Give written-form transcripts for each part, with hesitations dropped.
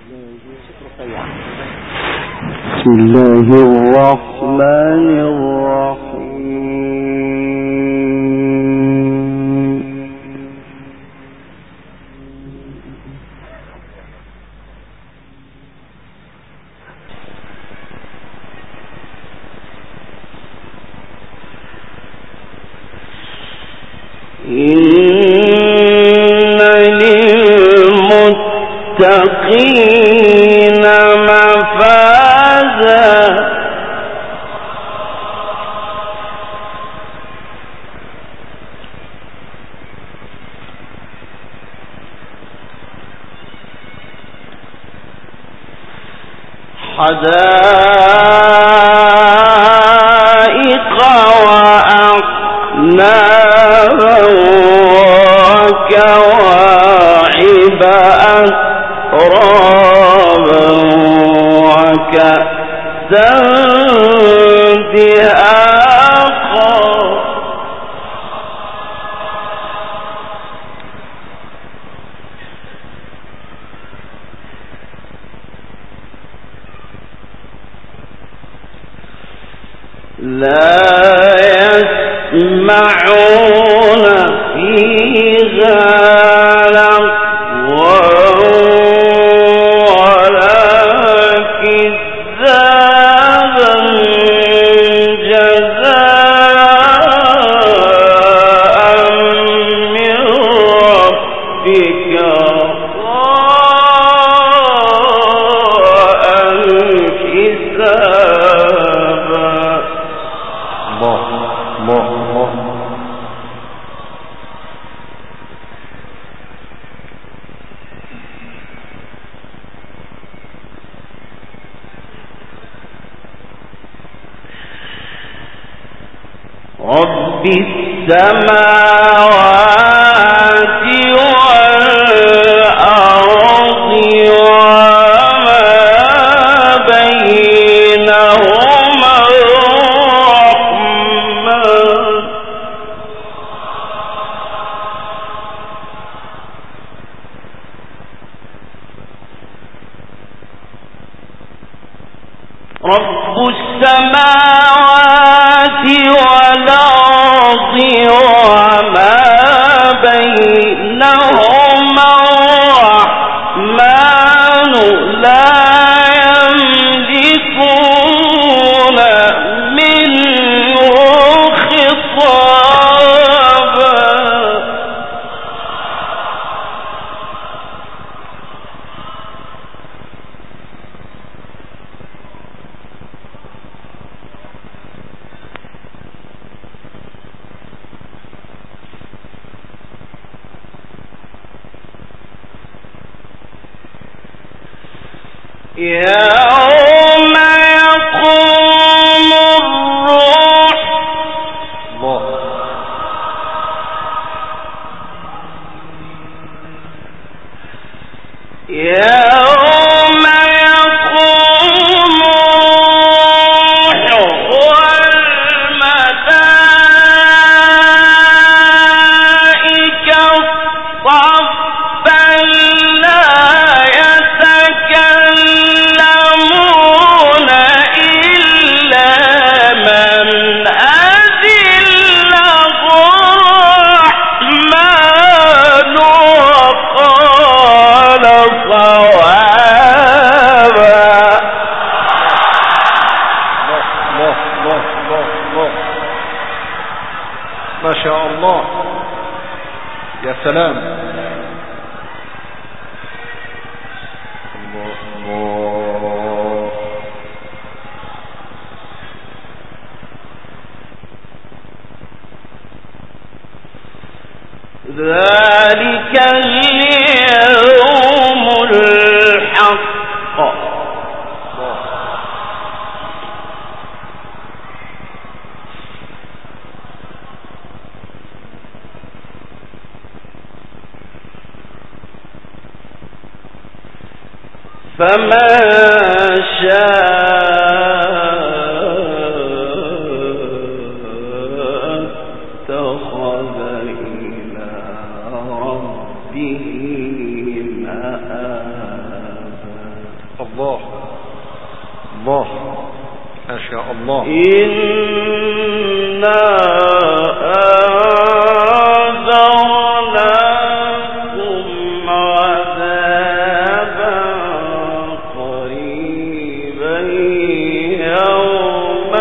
بسم الله الرحمن الرحيم. إن للمتقين مفازا حدائق وأعنابا وكواعب أترابا وكأسا دهاقا لا يسمعون فيها لغوا ولا كذابا جزاء من ربك رب السماوات والأرض وما بينهما الرحمن رب السماوات والأرض وما بينهما الرحمن لا يملكون منه خطابا يوم يقوم الروح يوم يقوم الروح والملائكة صفا لا يتكلمون إلا من أذن له الرحمن وقال صوابا. ما شاء الله، يا سلام. ذلك اليوم الحق فمن شاء اتخذ إلى ربه مآبا. الله الله ما شاء الله. إنا أنذرناكم عذابا قريبا يوم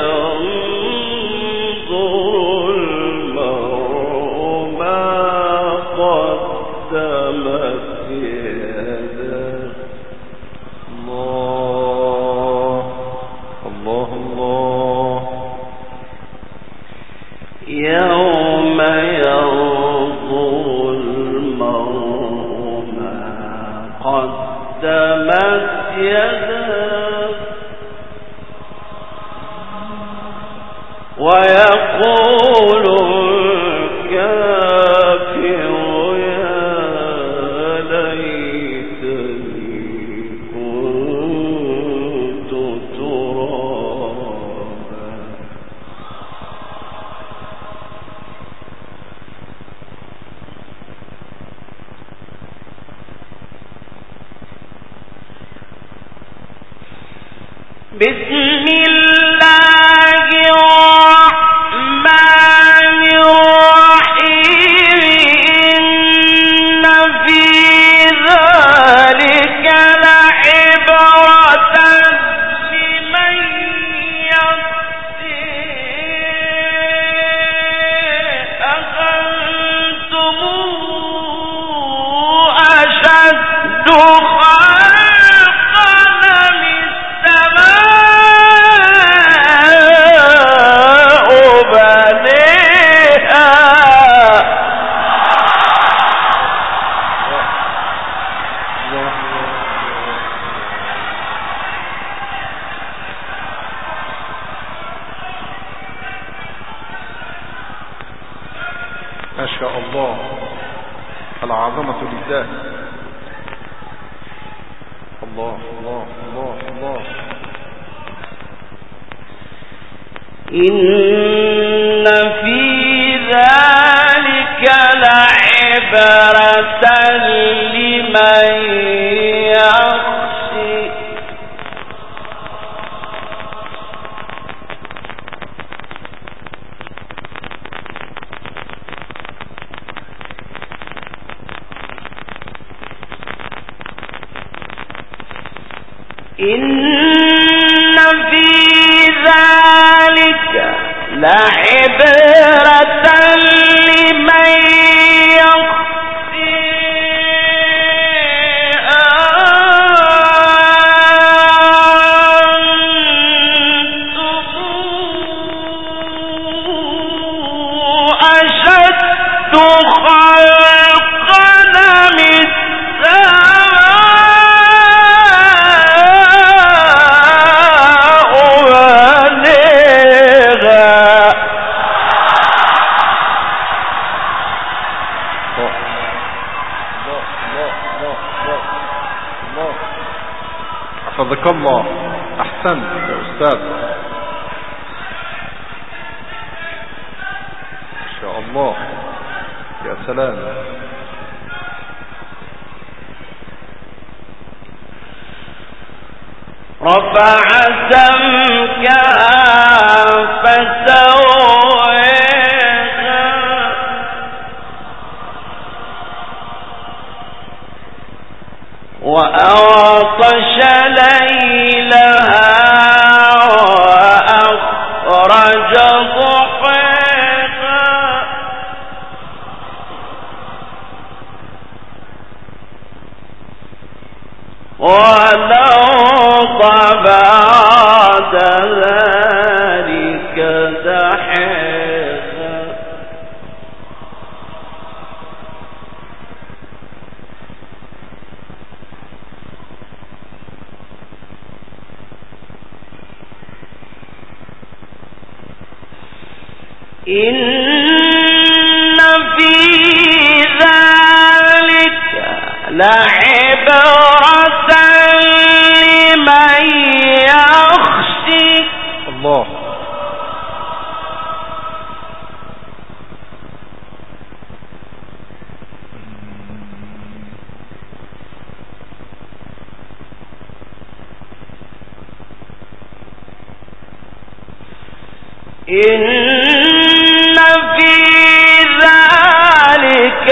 ينظر المرء ما قدمت يداه. الله الله الله. يوم ينظر المرء ما قدمت يداه ويقول الكافر يا ليتني كنت ترابا. بسم الله الرحمن الرحيم. إن في ذلك لعبرة لمن يتقي. أأنتم أشد ما شاء الله. العظمة لله. الله الله الله الله. إن في ذلك لعبرة لمن يخشى. إن في ذلك لعبرة لمن يخشى. أنتم أشد خلقا من حفظك الله. أحسنت يا أستاذ. ما شاء الله. يا سلام. رفع سمكها فسواها وأغطش ليلها وأخرج ضحاها والأرض بعد ذلك دحاها. إن في ذلك لعبرة لمن يخشى. الله. إن في ذلك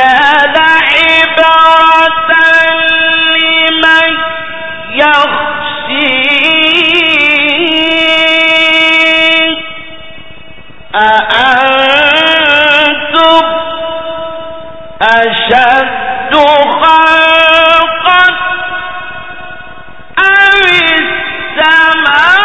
لعبرة لمن يخشى أأنتم أشد خلقا أم السماء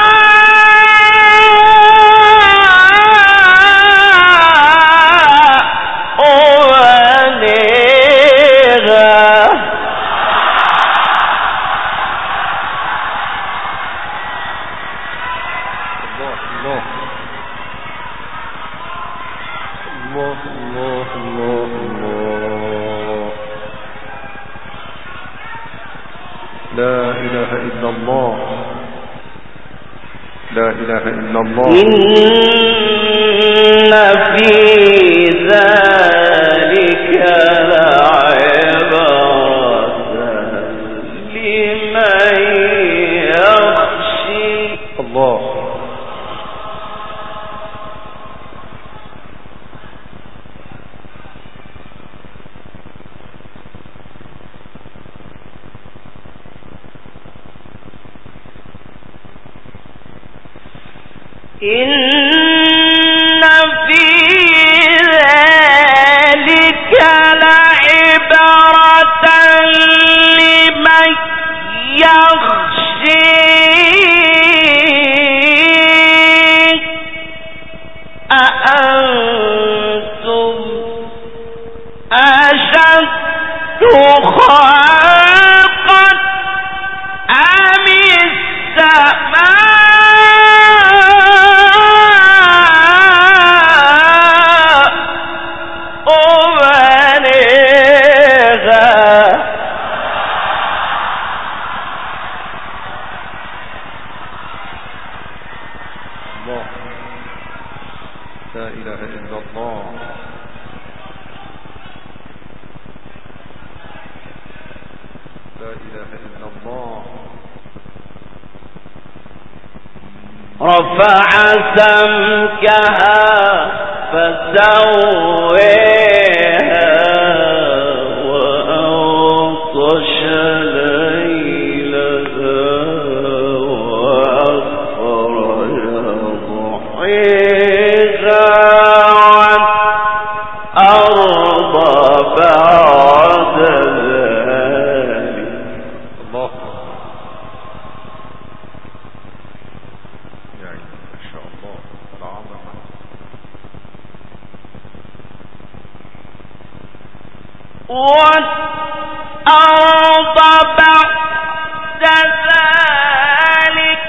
إن في ذلك لعبرة لمن يخشى الله. إن في ذلك لعبرة لمن يخشى أأنتم أشد خلقا أم السماء لا إله إلا الله. لا إله إلا الله. رفع سمكها فسويها وأغطش ليلها وأخرج ضحيها والأرض بعد ذلك. الله. يعني ما شاء الله العظمة. والأرض بعد ذلك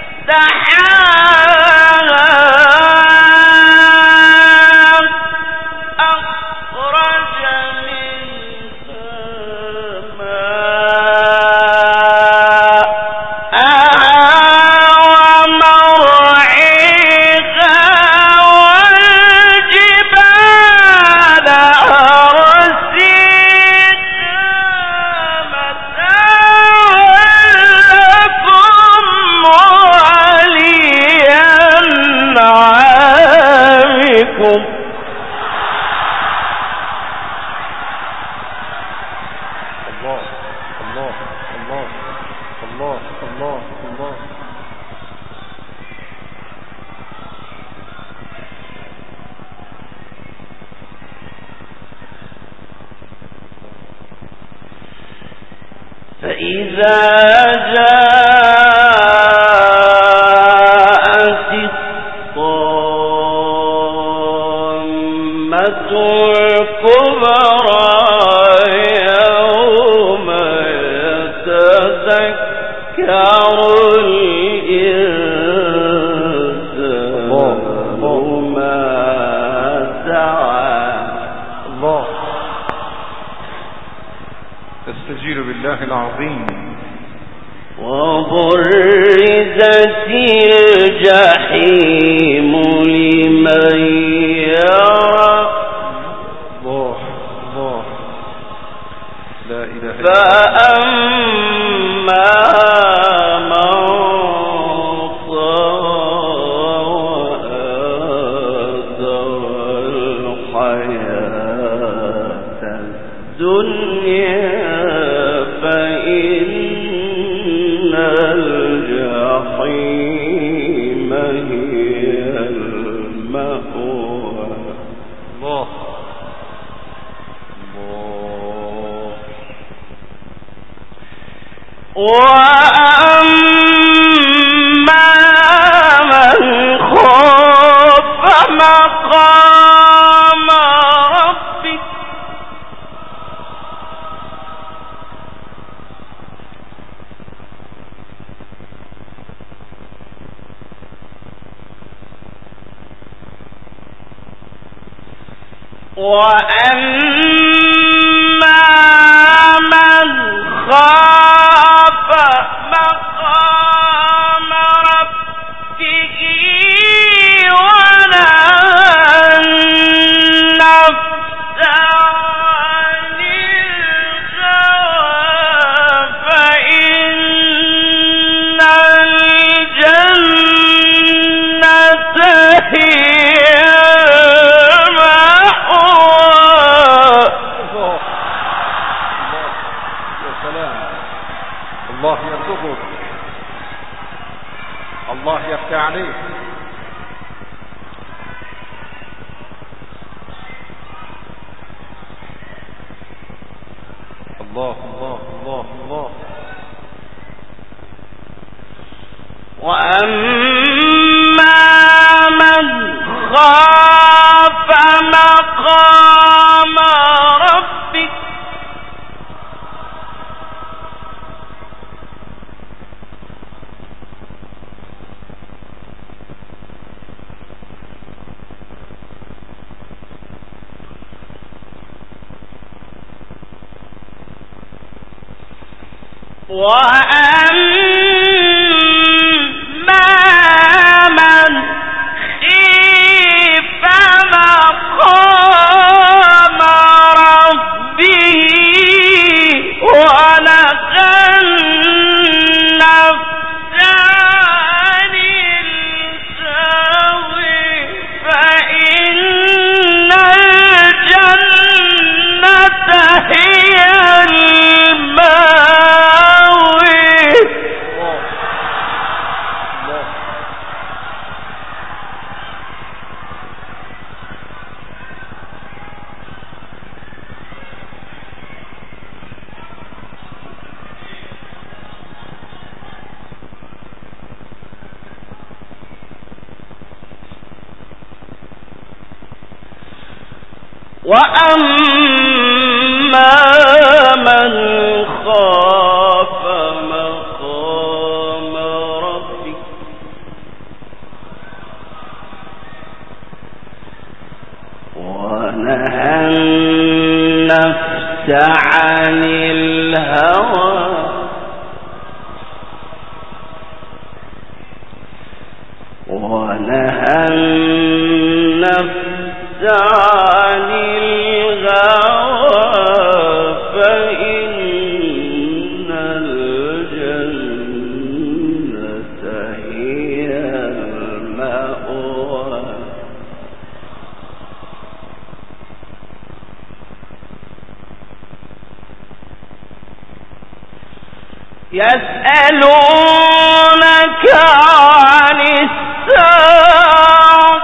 دحاها أخرج منها ماءها ومرعاها والجبال فإذا جاءت الطامة الكبرى يوم يتذكر الإنسان ما سعى. الله. تستجير بالله العظيم. وبرزت الجحيم لمن يرى. الله الله. لا إله إلا الله. فأما من طغى فإن الجحيم هي المأوى. الله وأما من خاف مقام ربك الله يرزقك، الله يفتح عليك. الله الله الله الله. وأما من خاف مقام ربك وأما من خيف مقام ربه ونهى النفس عن الهوى فإن الجنة هي وأما من خاف مقام ربك ونهى النفس عن الهوى ونهى النفس عن الهوى فإن الجنة هي المأوى. يسألونك عن الساعة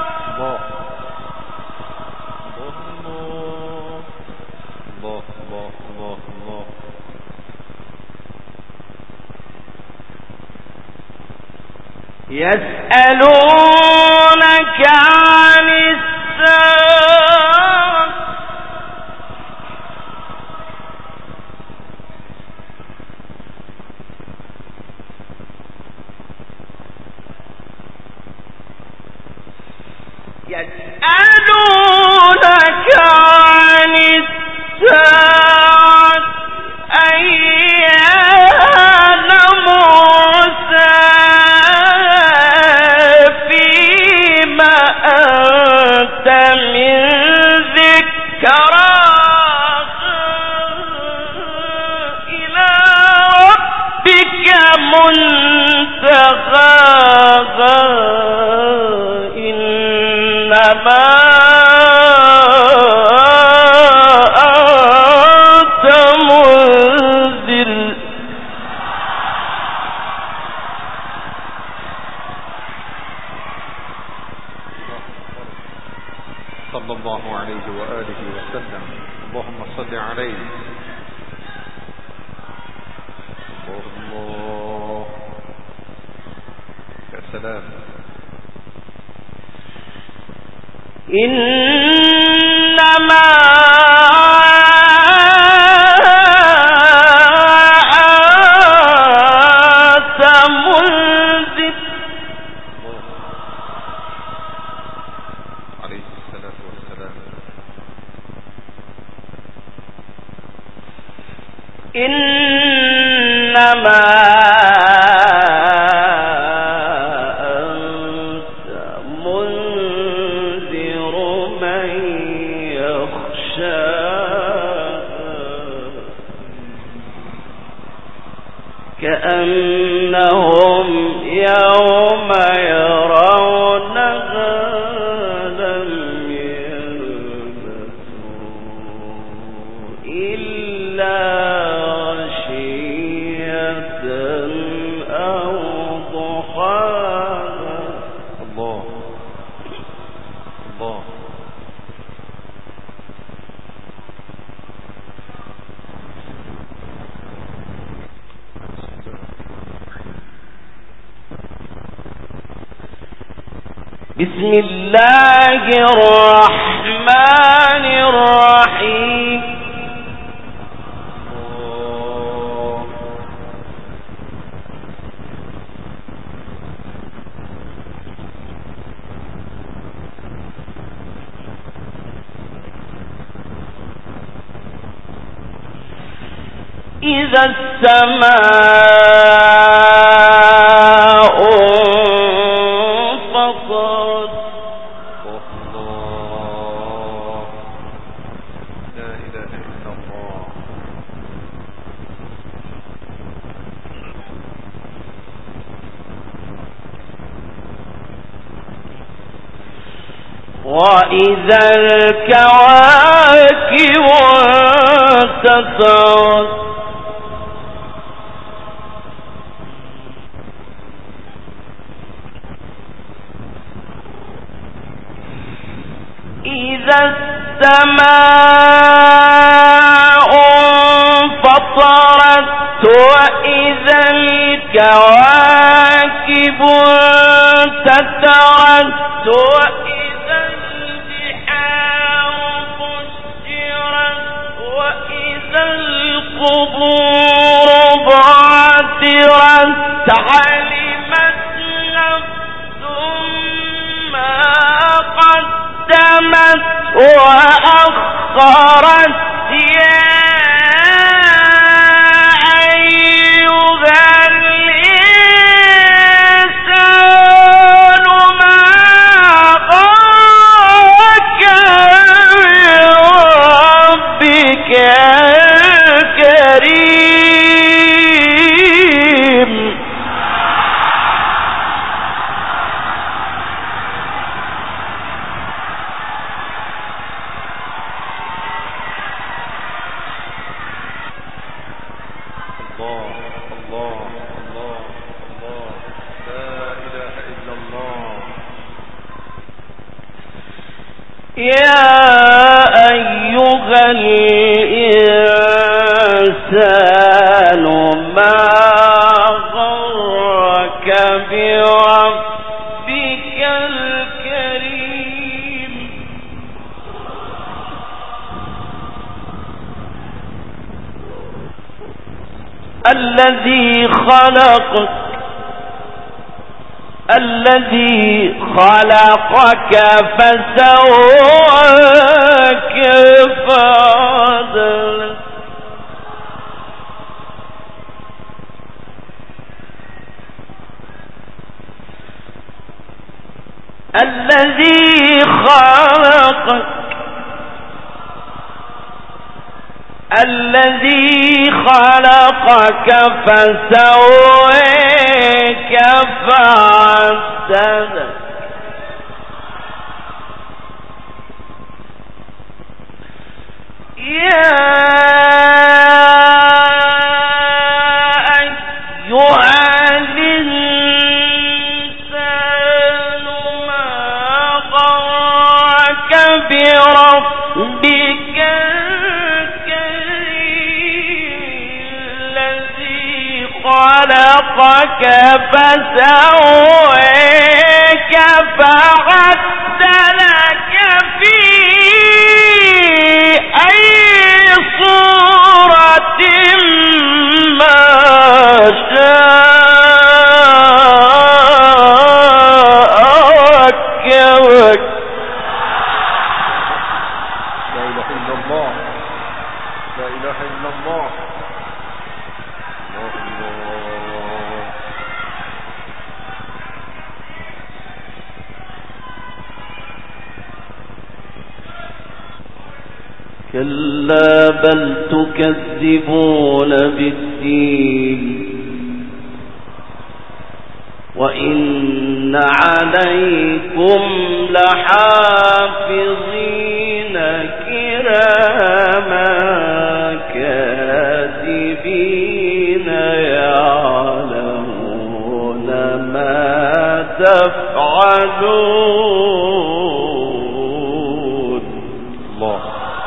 يسألونك عن الساعة يسألونك عن الساعة أيان مرساها فيما أنت من ذكراها إلى ربك منتهاها إنما أنت منذر عليه وآله وسلم. اللهم صل عليه. الله يا سلام. إنما إنما أنت منذر من يخشاها كأنهم يوم يرونها لم يلبثوا إلا بسم الله الرحمن الرحيم إذا السماء انفطرت لا إله إلا الله. وإذا الكواكب انتثرت إذا السماء انفطرت وإذا الكواكب انتثرت وإذا البحار فجرت وإذا القبور بعثرت علمت نفس ما قدمت وأخرت يا أيها الإنسان ما غرك بربك الكريم. يا أيها الإنسان ما غرك بربك الكريم الذي خلقك فسواك فعدلك الذي خلقك فسواك فعدلك يا أيها الإنسان ما غرك بربك خلقك فسويك فعدلك في أي صورة ما شاء ركبك. لا إله إلا الله، لا إله إلا الله. كلا بل تكذبون بالدين وإن عليكم لحافظين كراما كاتبين يعلمون ما تفعلون. الله.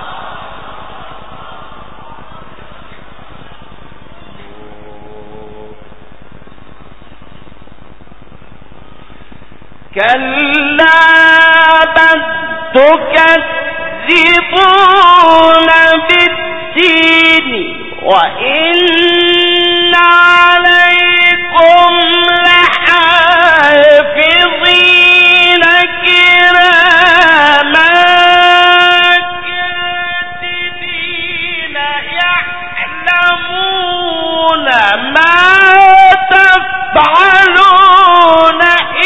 كلا بل تكذبون بالدين وإن عليكم لحافظين كراما كاتبين يعلمون ما تفعلون.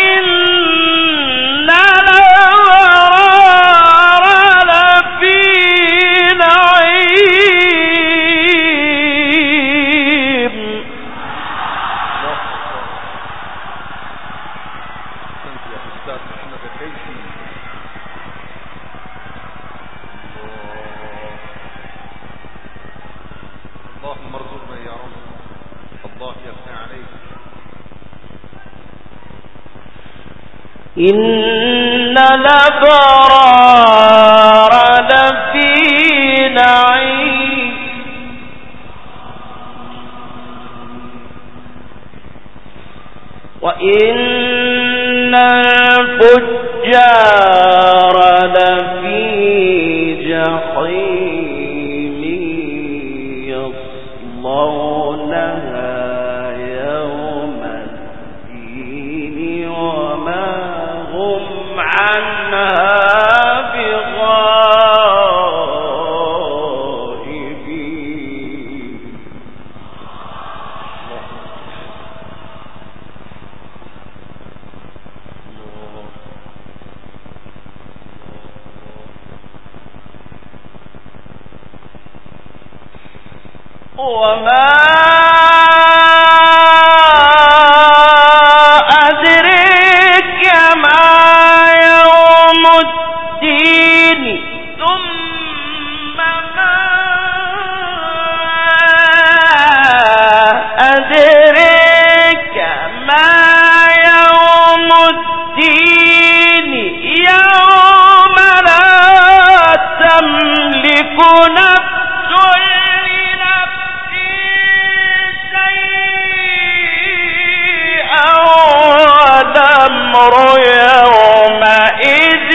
اللهم ارزقنا يا رب. الله يفتح عليك. إن الأبرار لفي نعيم وإن الفجار لفي جحيم يصلونها يوم الدين وما هم عنها بغائبين. وما أدريك ما يوم الدين ثم ما أدريك ما يوم الدين يوم لا تملك نفس الأمر يومئذ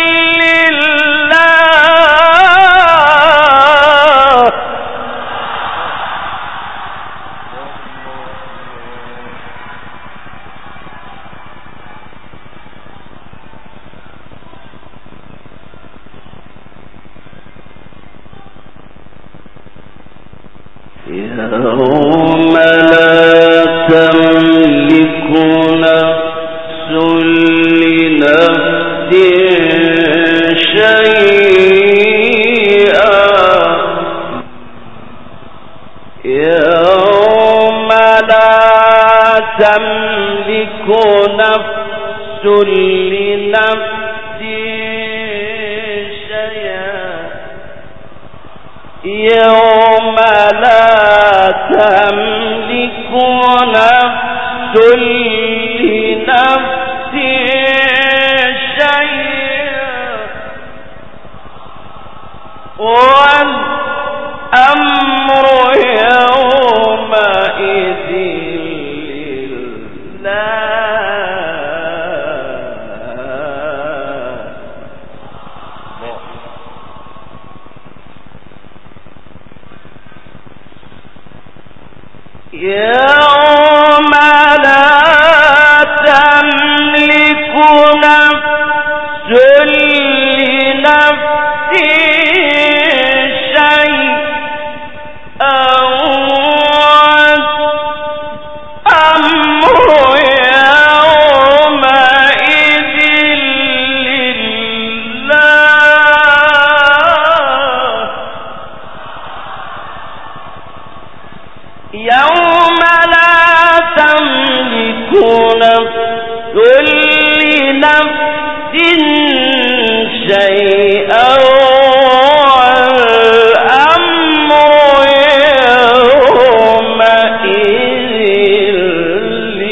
لله. يوم لا تملك نفس لنفس شيئا يوم لا تملك نفس لنفس شيئا يوم لا تملك نفس لنفس شيئا والأمر يومئذ يوم لا تملك نفس لنفس شيئا والأمر يومئذ لله يوم لا تملك نفس لنفس شيئا والأمر يومئذ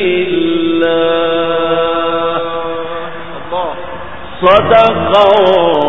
لله. صدق الله